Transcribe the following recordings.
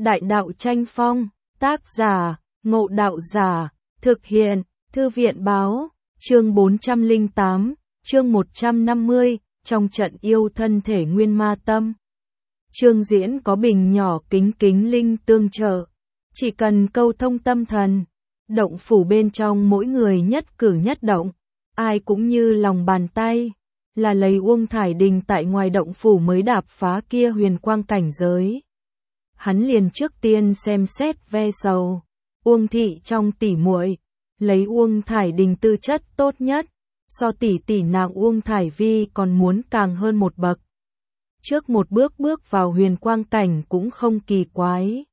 Đại đạo tranh phong, tác giả, Ngộ Đạo Giả, thực hiện, Thư viện báo, chương 408, chương 150, trong trận yêu thân thể nguyên ma tâm. Chương diễn có bình nhỏ kính kính linh tương trợ, chỉ cần câu thông tâm thần, động phủ bên trong mỗi người nhất cử nhất động, ai cũng như lòng bàn tay, là lấy Uông Thải Đình tại ngoài động phủ mới đạp phá kia huyền quang cảnh giới. Hắn liền trước tiên xem xét ve sầu, Uông thị trong tỷ muội, lấy Uông Thải Đình tư chất tốt nhất, so tỷ tỷ nàng Uông Thải Vi còn muốn càng hơn một bậc. Trước một bước bước vào huyền quang cảnh cũng không kỳ quái.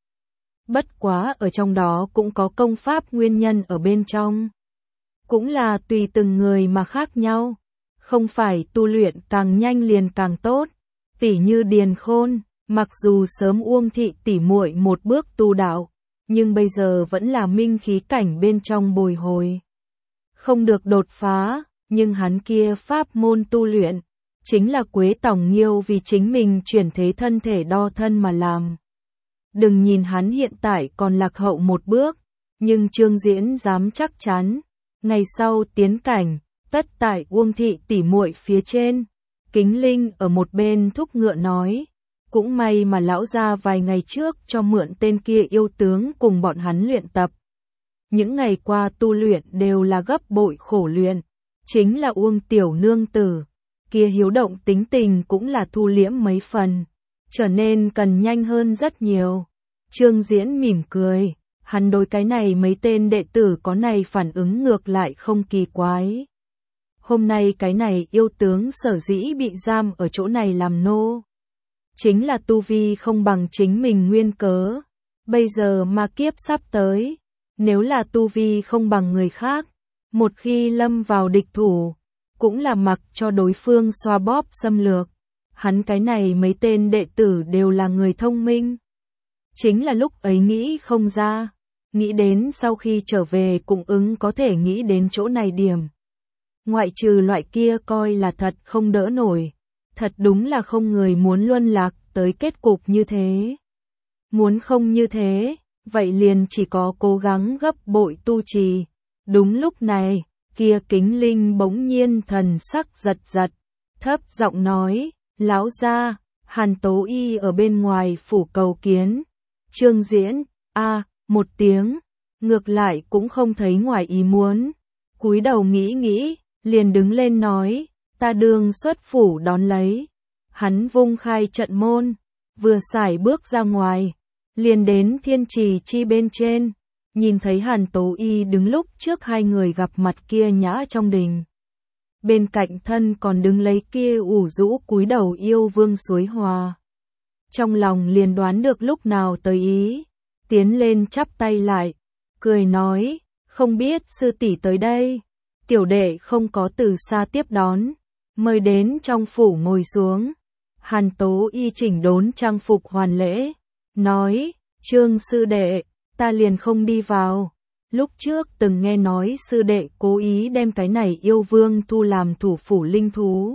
Bất quá ở trong đó cũng có công pháp nguyên nhân ở bên trong. Cũng là tùy từng người mà khác nhau, không phải tu luyện càng nhanh liền càng tốt. Tỷ như Điền Khôn, mặc dù sớm Uông thị tỷ muội một bước tu đạo, nhưng bây giờ vẫn là minh khí cảnh bên trong bồi hồi. Không được đột phá, nhưng hắn kia pháp môn tu luyện, chính là Quế Tòng Nghiêu vì chính mình chuyển thế thân thể đo thân mà làm. Đừng nhìn hắn hiện tại còn lạc hậu một bước, nhưng Trương Diễn dám chắc chắn, ngày sau tiến cảnh, tất tại Uông thị tỷ muội phía trên. Kính Linh ở một bên thúc ngựa nói, cũng may mà lão gia vài ngày trước cho mượn tên kia yêu tướng cùng bọn hắn luyện tập. Những ngày qua tu luyện đều là gấp bội khổ luyện, chính là Uông tiểu nương tử, kia hiếu động tính tình cũng là thu liễm mấy phần, trở nên cần nhanh hơn rất nhiều. Trương Diễn mỉm cười, hắn đối cái này mấy tên đệ tử có này phản ứng ngược lại không kỳ quái. Hôm nay cái này yêu tướng sở dĩ bị giam ở chỗ này làm nô, chính là tu vi không bằng chính mình nguyên cớ. Bây giờ ma kiếp sắp tới, nếu là tu vi không bằng người khác, một khi lâm vào địch thủ, cũng là mặc cho đối phương xoa bóp xâm lược. Hắn cái này mấy tên đệ tử đều là người thông minh. Chính là lúc ấy nghĩ không ra, nghĩ đến sau khi trở về cũng ứng có thể nghĩ đến chỗ này điểm. Ngoại trừ loại kia coi là thật không đỡ nổi, thật đúng là không người muốn luân lạc tới kết cục như thế. Muốn không như thế, vậy liền chỉ có cố gắng gấp bội tu trì. Đúng lúc này, kia Kính Linh bỗng nhiên thần sắc giật giật, thấp giọng nói, lão gia, Hàn Tố Y ở bên ngoài phủ cầu kiến. Trương Diễn, một tiếng, ngược lại cũng không thấy ngoài ý muốn. Cúi đầu nghĩ nghĩ, liền đứng lên nói, ta đương xuất phủ đón lấy. Hắn vung khai trận môn, vừa sải bước ra ngoài, liền đến Thiên Trì Chi bên trên, nhìn thấy Hàn Tố Y đứng lúc trước hai người gặp mặt kia nhã trong đình. Bên cạnh thân còn đứng lấy kia ủ rũ cúi đầu yêu vương Suối Hòa. Trong lòng liền đoán được lúc nào tới ý, tiến lên chắp tay lại, cười nói, không biết sư tỷ tới đây. Tiểu đệ không có từ xa tiếp đón, mời đến trong phủ ngồi xuống. Hàn Tố Y chỉnh đốn trang phục hoàn lễ, nói, Trương sư đệ, ta liền không đi vào. Lúc trước từng nghe nói sư đệ cố ý đem cái này yêu vương thu làm thủ phủ linh thú.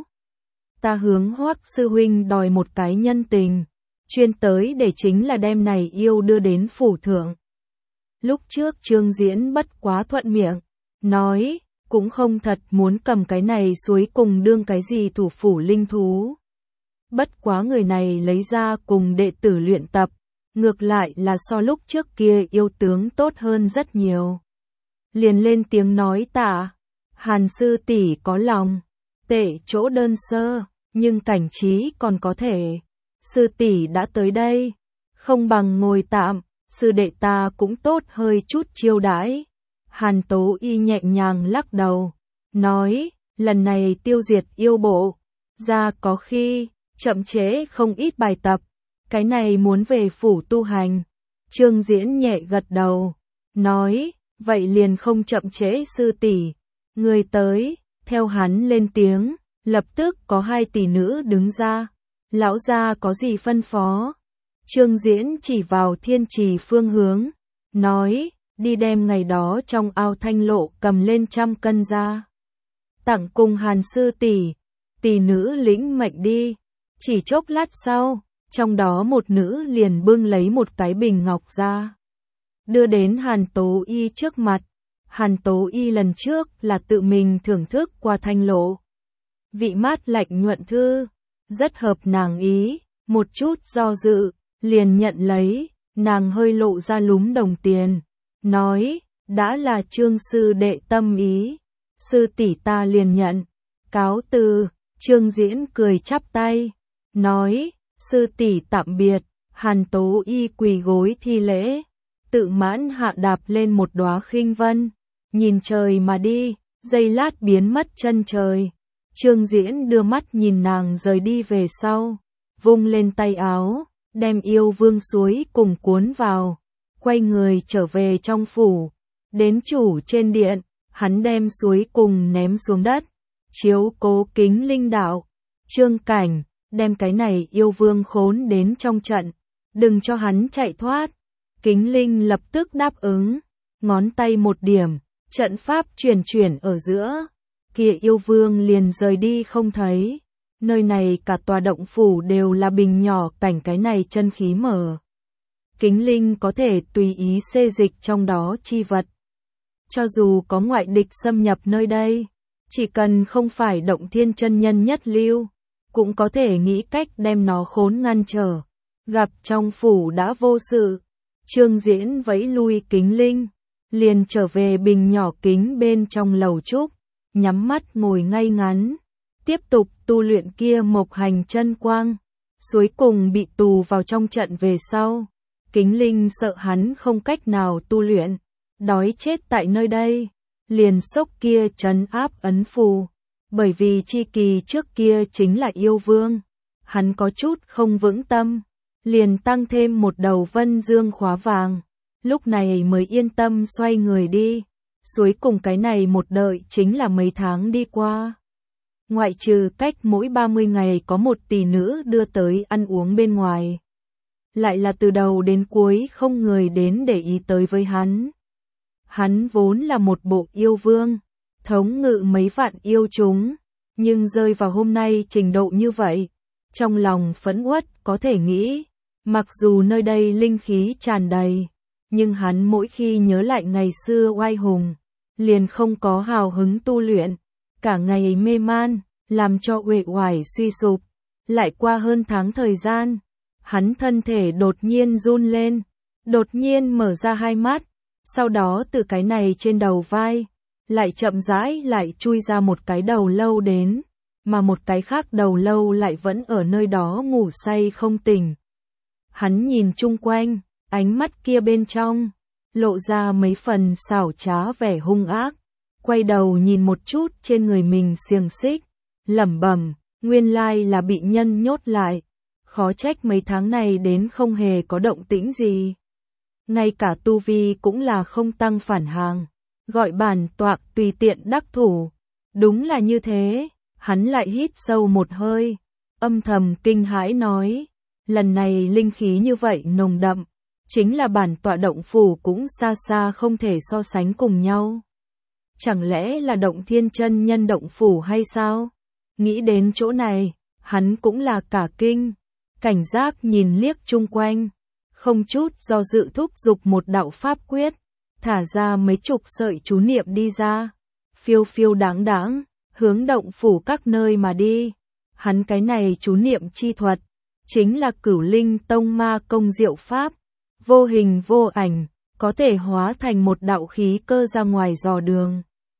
Ta hướng Hoắc sư huynh đòi một cái nhân tình, chuyên tới để chính là đem này yêu đưa đến phủ thượng. Lúc trước Trương Diễn bất quá thuận miệng, nói, cũng không thật muốn cầm cái này suối cùng đương cái gì thủ phủ linh thú. Bất quá người này lấy ra cùng đệ tử luyện tập, ngược lại là so lúc trước kia yêu tướng tốt hơn rất nhiều. Liền lên tiếng nói tạ, Hàn sư tỷ có lòng, tệ chỗ đơn sơ, nhưng cảnh trí còn có thể. Sư tỷ đã tới đây, không bằng ngồi tạm, sư đệ ta cũng tốt hơi chút chiêu đãi. Hàn Tố Y nhẹ nhàng lắc đầu, nói, lần này tiêu diệt yêu bộ, ra có khi, chậm trễ không ít bài tập, cái này muốn về phủ tu hành. Trương Diễn nhẹ gật đầu, nói, vậy liền không chậm trễ sư tỷ. Người tới, theo hắn lên tiếng, lập tức có hai tỷ nữ đứng ra. Lão gia có gì phân phó? Trương Diễn chỉ vào Thiên Trì phương hướng, nói, đi đem ngày đó trong ao thanh lộ cầm lên 100 cân ra. Tặng cùng Hàn sư tỷ, tỷ nữ lĩnh mệnh đi. Chỉ chốc lát sau, Trong đó một nữ liền bưng lấy một cái bình ngọc ra, đưa đến Hàn Tố Y trước mặt. Hàn Tố Y lần trước là tự mình thưởng thức qua thanh lộ. Vị mát lạnh nhuận thư, rất hợp nàng ý, một chút do dự, liền nhận lấy, nàng hơi lộ ra lúm đồng tiền, nói, đã là Trương sư đệ tâm ý, sư tỷ ta liền nhận, cáo từ. Trương Diễn cười chắp tay, nói, sư tỷ tạm biệt. Hàn Tố Y quỳ gối thi lễ, tự mãn hạ đạp lên một đóa khinh vân, nhìn trời mà đi, giây lát biến mất chân trời. Trương Diễn đưa mắt nhìn nàng rời đi về sau, vung lên tay áo, đem yêu vương suối cùng cuốn vào, quay người trở về trong phủ. Đến chủ trên điện, hắn đem suối cùng ném xuống đất, chiếu cố Kính Linh đạo, Trương Cảnh, đem cái này yêu vương khốn đến trong trận, đừng cho hắn chạy thoát. Kính Linh lập tức đáp ứng, ngón tay một điểm, trận pháp chuyển ở giữa, kia yêu vương liền rời đi không thấy. Nơi này cả tòa động phủ đều là bình nhỏ, cảnh cái này chân khí mở. Kính Linh có thể tùy ý xê dịch trong đó chi vật. Cho dù có ngoại địch xâm nhập nơi đây, chỉ cần không phải Động Thiên chân nhân nhất lưu, cũng có thể nghĩ cách đem nó khốn ngăn trở. Gặp trong phủ đã vô sự, Trương Diễn vẫy lui Kính Linh, liền trở về bình nhỏ kính bên trong lầu trúc, nhắm mắt ngồi ngay ngắn, tiếp tục tu luyện kia Mộc Hành chân quang. Suối cùng bị tù vào trong trận về sau, Kính Linh sợ hắn không cách nào tu luyện, đói chết tại nơi đây, liền xốc kia trấn áp ấn phù, bởi vì chi kỳ trước kia chính là yêu vương, hắn có chút không vững tâm, liền tăng thêm một đầu vân dương khóa vàng, lúc này mới yên tâm xoay người đi. Suối cùng cái này một đợi chính là mấy tháng đi qua. Ngoại trừ cách mỗi 30 ngày có một tỷ nữ đưa tới ăn uống bên ngoài, lại là từ đầu đến cuối không người đến để ý tới với hắn. Hắn vốn là một bộ yêu vương, thống ngự mấy vạn yêu chúng, nhưng rơi vào hôm nay trình độ như vậy, trong lòng phẫn uất có thể nghĩ, mặc dù nơi đây linh khí tràn đầy, nhưng hắn mỗi khi nhớ lại ngày xưa oai hùng, liền không có hào hứng tu luyện, cả ngày mê man, làm cho uể oải suy sụp. Lại qua hơn tháng thời gian, hắn thân thể đột nhiên run lên, đột nhiên mở ra hai mắt, sau đó từ cái này trên đầu vai, lại chậm rãi lại chui ra một cái đầu lâu đến, mà một cái khác đầu lâu lại vẫn ở nơi đó ngủ say không tỉnh. Hắn nhìn chung quanh, ánh mắt kia bên trong lộ ra mấy phần xảo trá vẻ hung ác, quay đầu nhìn một chút trên người mình xiềng xích, lẩm bẩm, nguyên lai là bị nhân nhốt lại, khó trách mấy tháng này đến không hề có động tĩnh gì. Ngay cả tu vi cũng là không tăng phản hàng, gọi bản tọa tùy tiện đắc thủ. Đúng là như thế, hắn lại hít sâu một hơi, âm thầm kinh hãi nói, lần này linh khí như vậy nồng đậm, chính là bản tọa động phủ cũng xa xa không thể so sánh cùng nhau. Chẳng lẽ là Động Thiên chân nhân động phủ hay sao? Nghĩ đến chỗ này, hắn cũng là cả kinh, cảnh giác nhìn liếc chung quanh, không chút do dự thúc giục một đạo pháp quyết, thả ra mấy chục sợi chú niệm đi ra, phiêu phiêu đáng đáng, hướng động phủ các nơi mà đi. Hắn cái này chú niệm chi thuật, chính là Cửu Linh Tông ma công diệu pháp, vô hình vô ảnh, có thể hóa thành một đạo khí cơ ra ngoài dò đường.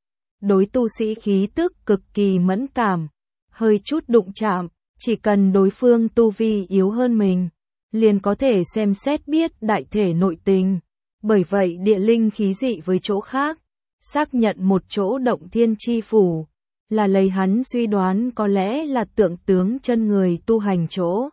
Đối tu sĩ khí tức cực kỳ mẫn cảm, hơi chút đụng chạm, chỉ cần đối phương tu vi yếu hơn mình, liền có thể xem xét biết đại thể nội tình. Bởi vậy địa linh khí dị với chỗ khác, xác nhận một chỗ Động Thiên chi phủ, là lấy hắn suy đoán có lẽ là tượng tướng chân người tu hành chỗ.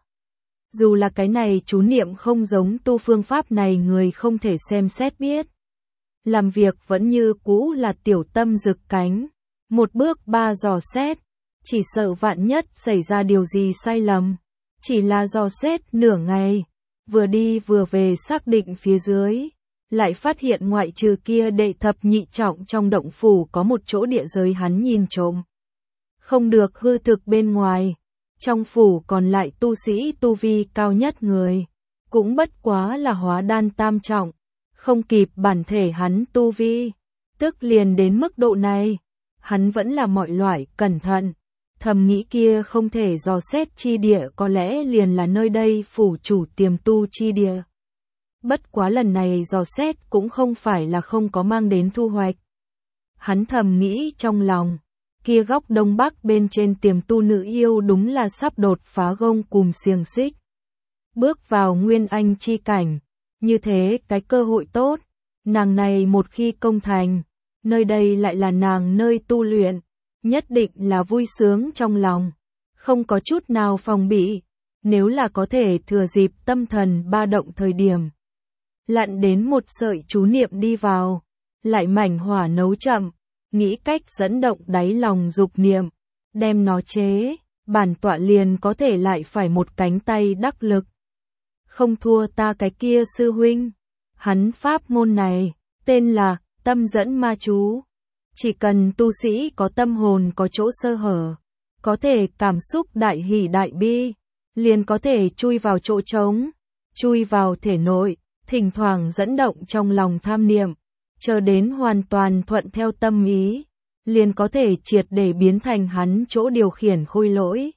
Dù là cái này chú niệm không giống tu phương pháp này người không thể xem xét biết. Làm việc vẫn như cũ là tiểu tâm rực cánh, một bước ba dò xét, chỉ sợ vạn nhất xảy ra điều gì sai lầm. Chỉ là dò xét nửa ngày, vừa đi vừa về xác định phía dưới, lại phát hiện ngoại trừ kia đệ thập nhị trọng trong động phủ có một chỗ địa giới hắn nhìn trộm không được hư thực bên ngoài, Trong phủ còn lại tu sĩ tu vi cao nhất người, cũng bất quá là hóa đan tam trọng, không kịp bản thể hắn tu vi, tức liền đến mức độ này, hắn vẫn là mọi loại cẩn thận, thầm nghĩ kia không thể dò xét chi địa có lẽ liền là nơi đây phủ chủ tiềm tu chi địa. Bất quá lần này dò xét cũng không phải là không có mang đến thu hoạch. Hắn thầm nghĩ trong lòng, kia góc đông bắc bên trên tiềm tu nữ yêu đúng là sắp đột phá gông cùm xiềng xích. Bước vào nguyên anh chi cảnh, như thế cái cơ hội tốt, nàng này một khi công thành, nơi đây lại là nàng nơi tu luyện, nhất định là vui sướng trong lòng, không có chút nào phòng bị, nếu là có thể thừa dịp tâm thần ba động thời điểm. Lặn đến một sợi chú niệm đi vào, lại mảnh hỏa nấu chậm, nghĩ cách dẫn động đáy lòng dục niệm, đem nó chế, bản tọa liền có thể lại phải một cánh tay đắc lực. Không thua ta cái kia sư huynh, hắn pháp môn này, tên là tâm dẫn ma chú. Chỉ cần tu sĩ có tâm hồn có chỗ sơ hở, có thể cảm xúc đại hỷ đại bi, liền có thể chui vào chỗ trống, chui vào thể nội, thỉnh thoảng dẫn động trong lòng tham niệm, chờ đến hoàn toàn thuận theo tâm ý, liền có thể triệt để biến thành hắn chỗ điều khiển khôi lỗi.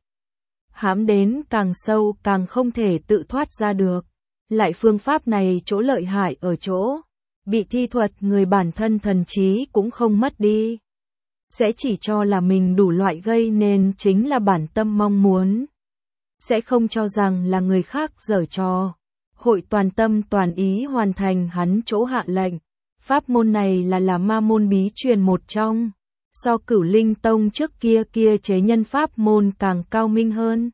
Hãm đến càng sâu càng không thể tự thoát ra được. Lại phương pháp này chỗ lợi hại ở chỗ, bị thi thuật người bản thân thần trí cũng không mất đi. Sẽ chỉ cho là mình đủ loại gây nên chính là bản tâm mong muốn. Sẽ không cho rằng là người khác giở trò. Hội toàn tâm toàn ý hoàn thành hắn chỗ hạ lệnh. Pháp môn này là ma môn bí truyền một trong. So Cửu Linh Tông trước kia chế nhân pháp môn càng cao minh hơn.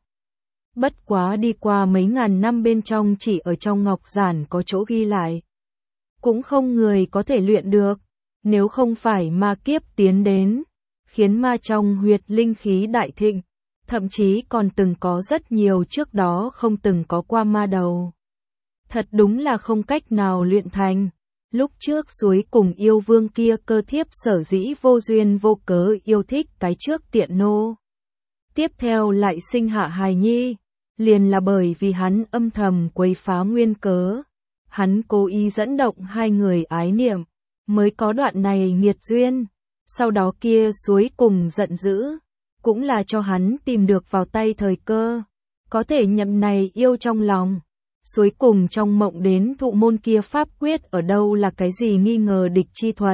Bất quá đi qua mấy ngàn năm bên trong chỉ ở trong ngọc giản có chỗ ghi lại. Cũng không người có thể luyện được, nếu không phải ma kiếp tiến đến, khiến ma trong huyệt linh khí đại thịnh, thậm chí còn từng có rất nhiều trước đó không từng có qua ma đầu. Thật đúng là không cách nào luyện thành. Lúc trước suối cùng yêu vương kia cơ thiếp sở dĩ vô duyên vô cớ yêu thích cái trước tiện nô. Tiếp theo lại sinh hạ hài nhi, liền là bởi vì hắn âm thầm quấy phá nguyên cớ. Hắn cố ý dẫn động hai người ái niệm, mới có đoạn này nghiệt duyên. Sau đó kia suối cùng giận dữ, cũng là cho hắn tìm được vào tay thời cơ. Có thể nhậm này yêu trong lòng. Suối cùng trong mộng đến thụ môn kia pháp quyết ở đâu là cái gì nghi ngờ địch chi thuật.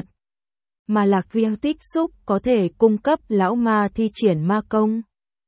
Mà là việc tích xúc có thể cung cấp lão ma thi triển ma công.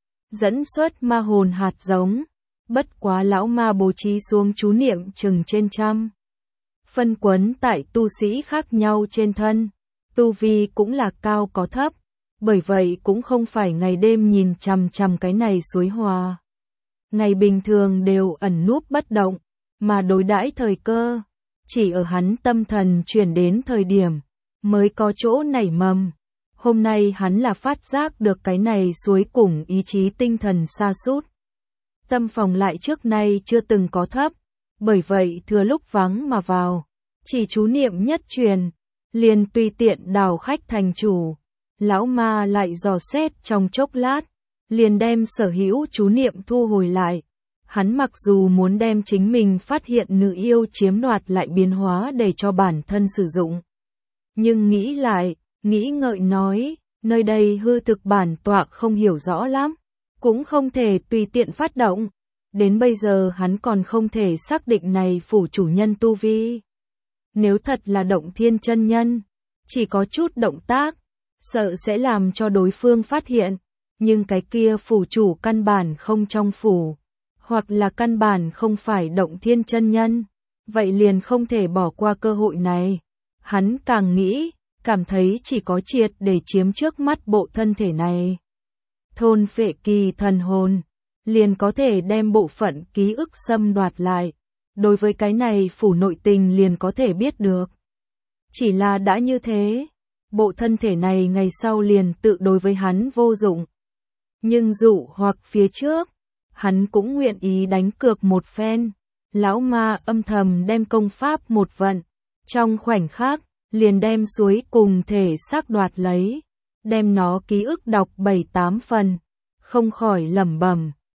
Dẫn xuất ma hồn hạt giống. Bất quá lão ma bố trí xuống chú niệm chừng trên trăm. Phân quấn tại tu sĩ khác nhau trên thân. Tu vi cũng là cao có thấp. Bởi vậy cũng không phải ngày đêm nhìn chằm chằm cái này suối hòa. Ngày bình thường đều ẩn núp bất động, mà đối đãi thời cơ, chỉ ở hắn tâm thần chuyển đến thời điểm, mới có chỗ nảy mầm. Hôm nay hắn là phát giác được cái này suối cùng ý chí tinh thần sa sút. Tâm phòng lại trước nay chưa từng có thấp, bởi vậy thừa lúc vắng mà vào, chỉ chú niệm nhất truyền, liền tùy tiện đào khách thành chủ. Lão ma lại dò xét trong chốc lát, liền đem sở hữu chú niệm thu hồi lại. Hắn mặc dù muốn đem chính mình phát hiện nữ yêu chiếm đoạt lại biến hóa để cho bản thân sử dụng. Nhưng nghĩ lại, nghĩ ngợi nói, nơi đây hư thực bản tọa không hiểu rõ lắm, cũng không thể tùy tiện phát động. Đến bây giờ hắn còn không thể xác định này phủ chủ nhân tu vi. Nếu thật là động thiên chân nhân, chỉ có chút động tác, sợ sẽ làm cho đối phương phát hiện. Nhưng cái kia phủ chủ căn bản không trong phủ, hoặc là căn bản không phải động thiên chân nhân, vậy liền không thể bỏ qua cơ hội này. Hắn càng nghĩ, cảm thấy chỉ có triệt để chiếm trước mắt bộ thân thể này. Thôn phệ kỳ thần hồn, liền có thể đem bộ phận ký ức xâm đoạt lại. Đối với cái này phủ nội tình liền có thể biết được. Chỉ là đã như thế, bộ thân thể này ngày sau liền tự đối với hắn vô dụng. Nhưng dụ hoặc phía trước, hắn cũng nguyện ý đánh cược một phen. Lão ma âm thầm đem công pháp một vận, trong khoảnh khắc, liền đem suối cùng thể xác đoạt lấy, đem nó ký ức đọc 7-8 phần, không khỏi lẩm bẩm,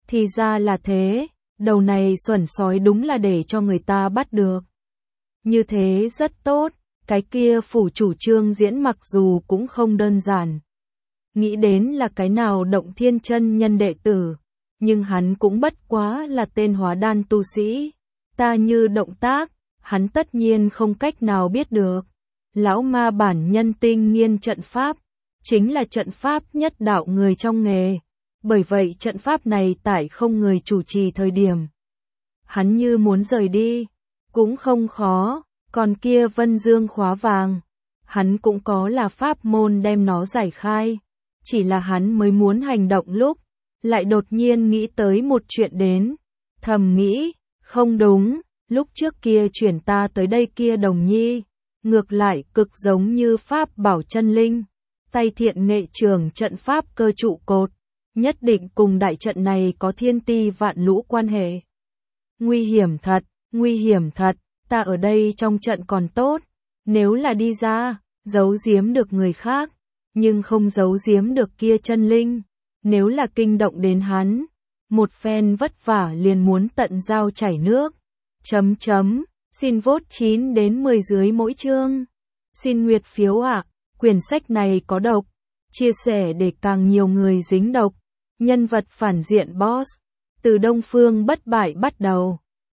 Thì ra là thế, đầu này xuẩn sói đúng là để cho người ta bắt được. Như thế rất tốt, cái kia phủ chủ trương diễn mặc dù cũng không đơn giản. Nghĩ đến là cái nào Động Thiên chân nhân đệ tử, nhưng hắn cũng bất quá là tên hóa đan tu sĩ. Ta như động tác, hắn tất nhiên không cách nào biết được. Lão ma bản nhân tinh nghiên trận pháp, chính là trận pháp nhất đạo người trong nghề. Bởi vậy trận pháp này tại không người chủ trì thời điểm. Hắn như muốn rời đi, cũng không khó, còn kia Vân Dương khóa vàng, hắn cũng có là pháp môn đem nó giải khai. Chỉ là hắn mới muốn hành động lúc, lại đột nhiên nghĩ tới một chuyện đến. Thầm nghĩ, không đúng, lúc trước kia chuyển ta tới đây kia Đồng Nhi, ngược lại cực giống như pháp bảo chân linh. Tay thiện nghệ trường trận pháp cơ trụ cột, nhất định cùng đại trận này có thiên ti vạn lũ quan hệ. Nguy hiểm thật, ta ở đây trong trận còn tốt, nếu là đi ra, giấu giếm được người khác, nhưng không giấu giếm được kia chân linh, nếu là kinh động đến hắn, một phen vất vả liền muốn tận dao chảy nước. Xin vote 9 đến 10 dưới mỗi chương. Xin nguyệt phiếu ạ, quyển sách này có độc, chia sẻ để càng nhiều người dính độc. Nhân vật phản diện boss, từ Đông Phương bất bại bắt đầu.